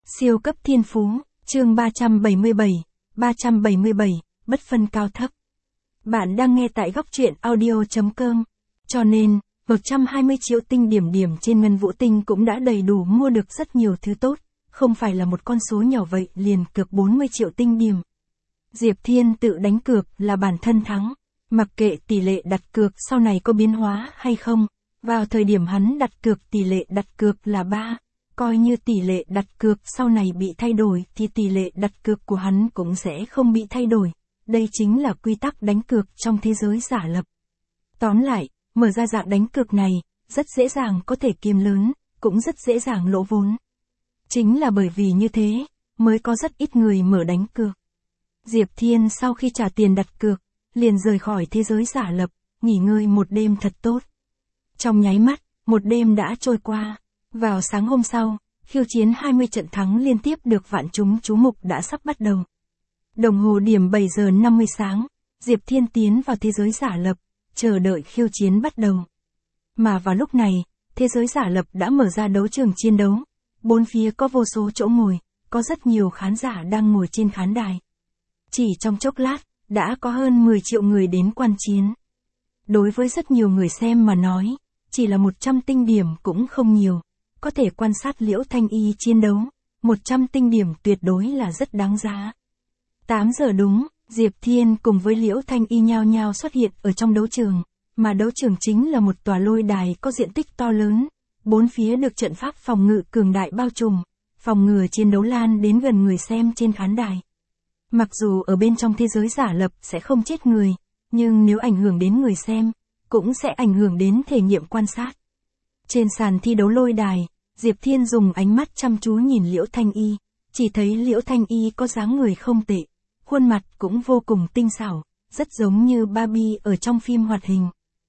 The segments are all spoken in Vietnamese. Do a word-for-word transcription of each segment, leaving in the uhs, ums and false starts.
Siêu cấp thiên phú, chương ba trăm bảy mươi bảy, ba trăm bảy mươi bảy, bất phân cao thấp. Bạn đang nghe tại góc truyện audio chấm com. Cho nên, một trăm hai mươi triệu tinh điểm điểm trên ngân vũ tinh cũng đã đầy đủ mua được rất nhiều thứ tốt, không phải là một con số nhỏ vậy liền cược bốn mươi triệu tinh điểm. Diệp Thiên tự đánh cược là bản thân thắng, mặc kệ tỷ lệ đặt cược sau này có biến hóa hay không, vào thời điểm hắn đặt cược tỷ lệ đặt cược là ba. Coi như tỷ lệ đặt cược sau này bị thay đổi thì tỷ lệ đặt cược của hắn cũng sẽ không bị thay đổi. Đây chính là quy tắc đánh cược trong thế giới giả lập. Tóm lại, mở ra dạng đánh cược này, rất dễ dàng có thể kiếm lớn, cũng rất dễ dàng lỗ vốn. Chính là bởi vì như thế, mới có rất ít người mở đánh cược. Diệp Thiên sau khi trả tiền đặt cược, liền rời khỏi thế giới giả lập, nghỉ ngơi một đêm thật tốt. Trong nháy mắt, một đêm đã trôi qua. Vào sáng hôm sau, khiêu chiến hai mươi trận thắng liên tiếp được vạn chúng chú mục đã sắp bắt đầu. Đồng hồ điểm bảy giờ năm mươi sáng, Diệp Thiên tiến vào thế giới giả lập, chờ đợi khiêu chiến bắt đầu. Mà vào lúc này, thế giới giả lập đã mở ra đấu trường chiến đấu. Bốn phía có vô số chỗ ngồi, có rất nhiều khán giả đang ngồi trên khán đài. Chỉ trong chốc lát, đã có hơn mười triệu người đến quan chiến. Đối với rất nhiều người xem mà nói, chỉ là một trăm tinh điểm cũng không nhiều. Có thể quan sát Liễu Thanh Y chiến đấu, một trăm tinh điểm tuyệt đối là rất đáng giá. tám giờ đúng, Diệp Thiên cùng với Liễu Thanh Y nhao nhao xuất hiện ở trong đấu trường, mà đấu trường chính là một tòa lôi đài có diện tích to lớn, bốn phía được trận pháp phòng ngự cường đại bao trùm, phòng ngừa chiến đấu lan đến gần người xem trên khán đài. Mặc dù ở bên trong thế giới giả lập sẽ không chết người, nhưng nếu ảnh hưởng đến người xem, cũng sẽ ảnh hưởng đến thể nghiệm quan sát. Trên sàn thi đấu lôi đài, Diệp Thiên dùng ánh mắt chăm chú nhìn Liễu Thanh Y, chỉ thấy Liễu Thanh Y có dáng người không tệ, khuôn mặt cũng vô cùng tinh xảo, rất giống như Barbie ở trong phim hoạt hình.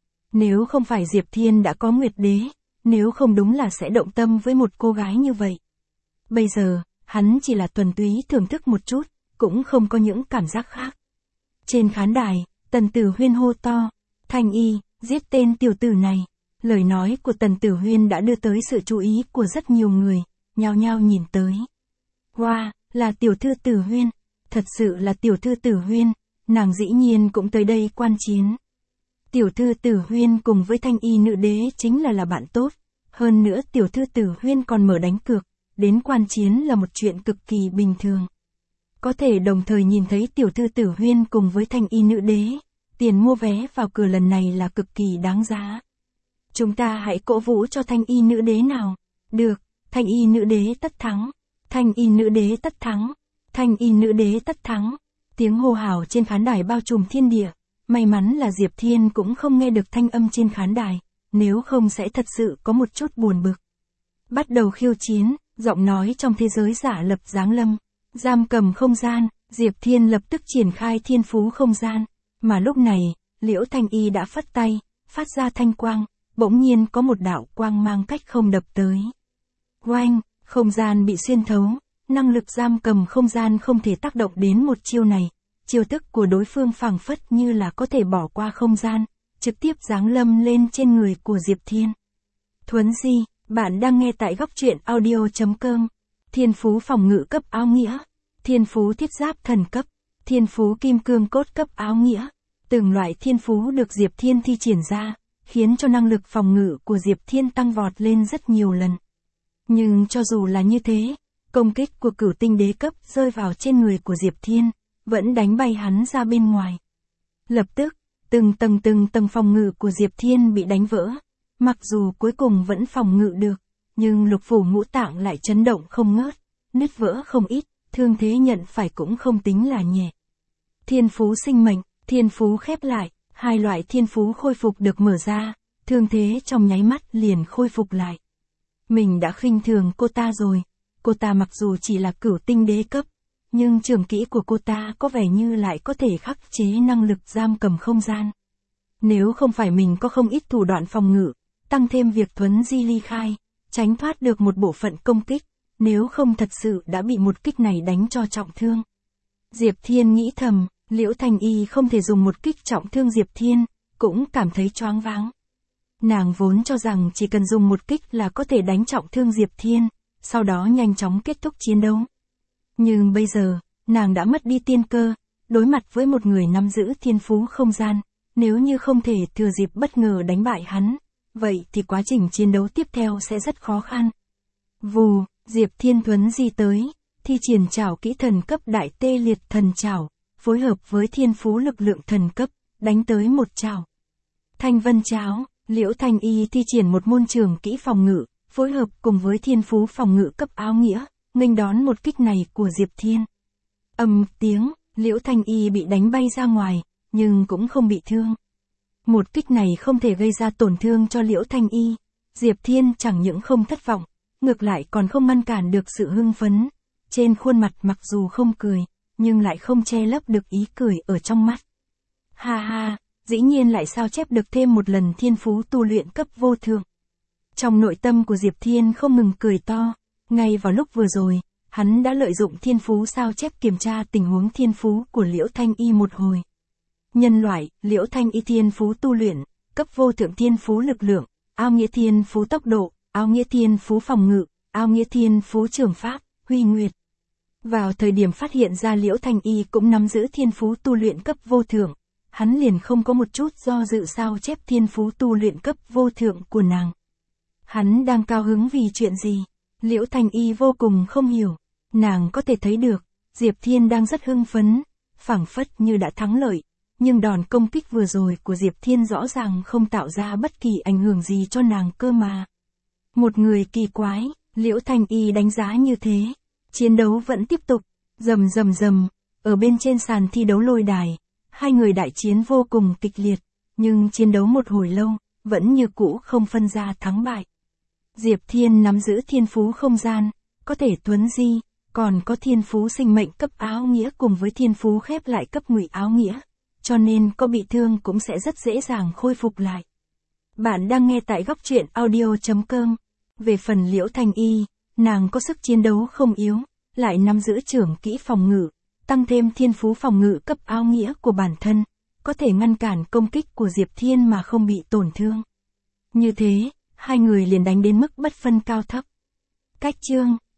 Nếu không phải Diệp Thiên đã có Nguyệt Đế, nếu không đúng là sẽ động tâm với một cô gái như vậy. Bây giờ, hắn chỉ là thuần túy thưởng thức một chút, cũng không có những cảm giác khác. Trên khán đài, Tần Tử Huyên hô to, Thanh Y, giết tên tiểu tử này. Lời nói của Tần Tử Huyên đã đưa tới sự chú ý của rất nhiều người, nhao nhao nhìn tới. Wow, là tiểu thư Tử Huyên, thật sự là tiểu thư Tử Huyên, nàng dĩ nhiên cũng tới đây quan chiến. Tiểu thư Tử Huyên cùng với Thanh Y nữ đế chính là là bạn tốt, hơn nữa tiểu thư Tử Huyên còn mở đánh cược, đến quan chiến là một chuyện cực kỳ bình thường. Có thể đồng thời nhìn thấy tiểu thư Tử Huyên cùng với Thanh Y nữ đế, tiền mua vé vào cửa lần này là cực kỳ đáng giá. Chúng ta hãy cổ vũ cho Thanh Y nữ đế nào. Được, Thanh Y nữ đế tất thắng. Thanh Y nữ đế tất thắng. Thanh Y nữ đế tất thắng. Tiếng hô hào trên khán đài bao trùm thiên địa. May mắn là Diệp Thiên cũng không nghe được thanh âm trên khán đài, nếu không sẽ thật sự có một chút buồn bực. Bắt đầu khiêu chiến, giọng nói trong thế giới giả lập giáng lâm. Giam cầm không gian, Diệp Thiên lập tức triển khai thiên phú không gian. Mà lúc này, Liễu Thanh Y đã phất tay, phát ra thanh quang. Bỗng nhiên có một đạo quang mang cách không đập tới. Oanh, không gian bị xuyên thấu, năng lực giam cầm không gian không thể tác động đến một chiêu này. Chiêu thức của đối phương phảng phất như là có thể bỏ qua không gian, trực tiếp giáng lâm lên trên người của Diệp Thiên. Thuấn Di, bạn đang nghe tại góc truyện audio chấm com. Thiên phú phòng ngự cấp áo nghĩa, thiên phú thiết giáp thần cấp, thiên phú kim cương cốt cấp áo nghĩa. Từng loại thiên phú được Diệp Thiên thi triển ra, khiến cho năng lực phòng ngự của Diệp Thiên tăng vọt lên rất nhiều lần. Nhưng cho dù là như thế, công kích của cửu tinh đế cấp rơi vào trên người của Diệp Thiên, vẫn đánh bay hắn ra bên ngoài. Lập tức, từng tầng từng tầng phòng ngự của Diệp Thiên bị đánh vỡ, mặc dù cuối cùng vẫn phòng ngự được, nhưng lục phủ ngũ tạng lại chấn động không ngớt, nứt vỡ không ít, thương thế nhận phải cũng không tính là nhẹ. Thiên phú sinh mệnh, thiên phú khép lại. Hai loại thiên phú khôi phục được mở ra, thương thế trong nháy mắt liền khôi phục lại. Mình đã khinh thường cô ta rồi, cô ta mặc dù chỉ là cửu tinh đế cấp, nhưng trường kỹ của cô ta có vẻ như lại có thể khắc chế năng lực giam cầm không gian. Nếu không phải mình có không ít thủ đoạn phòng ngự, tăng thêm việc thuấn di ly khai, tránh thoát được một bộ phận công kích, nếu không thật sự đã bị một kích này đánh cho trọng thương. Diệp Thiên nghĩ thầm. Liễu Thanh Y không thể dùng một kích trọng thương Diệp Thiên, cũng cảm thấy choáng váng. Nàng vốn cho rằng chỉ cần dùng một kích là có thể đánh trọng thương Diệp Thiên, sau đó nhanh chóng kết thúc chiến đấu. Nhưng bây giờ, nàng đã mất đi tiên cơ, đối mặt với một người nắm giữ thiên phú không gian, nếu như không thể thừa dịp bất ngờ đánh bại hắn, vậy thì quá trình chiến đấu tiếp theo sẽ rất khó khăn. Vù, Diệp Thiên thuấn di tới, thi triển trảo kỹ thần cấp đại tê liệt thần trảo, phối hợp với thiên phú lực lượng thần cấp, đánh tới một trảo. Thanh vân cháo, Liễu Thanh Y thi triển một môn trường kỹ phòng ngự, phối hợp cùng với thiên phú phòng ngự cấp áo nghĩa, nghênh đón một kích này của Diệp Thiên. Ầm tiếng, Liễu Thanh Y bị đánh bay ra ngoài, nhưng cũng không bị thương. Một kích này không thể gây ra tổn thương cho Liễu Thanh Y. Diệp Thiên chẳng những không thất vọng, ngược lại còn không ngăn cản được sự hưng phấn. Trên khuôn mặt mặc dù không cười, nhưng lại không che lấp được ý cười ở trong mắt. Ha ha, dĩ nhiên lại sao chép được thêm một lần thiên phú tu luyện cấp vô thượng. Trong nội tâm của Diệp Thiên không ngừng cười to, ngay vào lúc vừa rồi, hắn đã lợi dụng thiên phú sao chép kiểm tra tình huống thiên phú của Liễu Thanh Y một hồi. Nhân loại, Liễu Thanh Y thiên phú tu luyện, cấp vô thượng thiên phú lực lượng, ao nghĩa thiên phú tốc độ, ao nghĩa thiên phú phòng ngự, ao nghĩa thiên phú trường pháp, huy nguyệt. Vào thời điểm phát hiện ra Liễu Thanh Y cũng nắm giữ thiên phú tu luyện cấp vô thượng, hắn liền không có một chút do dự sao chép thiên phú tu luyện cấp vô thượng của nàng. Hắn đang cao hứng vì chuyện gì? Liễu Thanh Y vô cùng không hiểu, nàng có thể thấy được, Diệp Thiên đang rất hưng phấn, phảng phất như đã thắng lợi, nhưng đòn công kích vừa rồi của Diệp Thiên rõ ràng không tạo ra bất kỳ ảnh hưởng gì cho nàng cơ mà. Một người kỳ quái, Liễu Thanh Y đánh giá như thế. Chiến đấu vẫn tiếp tục, rầm rầm rầm, ở bên trên sàn thi đấu lôi đài, hai người đại chiến vô cùng kịch liệt, nhưng chiến đấu một hồi lâu, vẫn như cũ không phân ra thắng bại. Diệp Thiên nắm giữ thiên phú không gian, có thể thuấn di, còn có thiên phú sinh mệnh cấp áo nghĩa cùng với thiên phú khép lại cấp ngụy áo nghĩa, cho nên có bị thương cũng sẽ rất dễ dàng khôi phục lại. Bạn đang nghe tại góc truyện audio chấm com. Về phần Liễu Thanh Y, nàng có sức chiến đấu không yếu, lại nắm giữ trưởng kỹ phòng ngự, tăng thêm thiên phú phòng ngự cấp áo nghĩa của bản thân, có thể ngăn cản công kích của Diệp Thiên mà không bị tổn thương. Như thế, hai người liền đánh đến mức bất phân cao thấp. Cách chương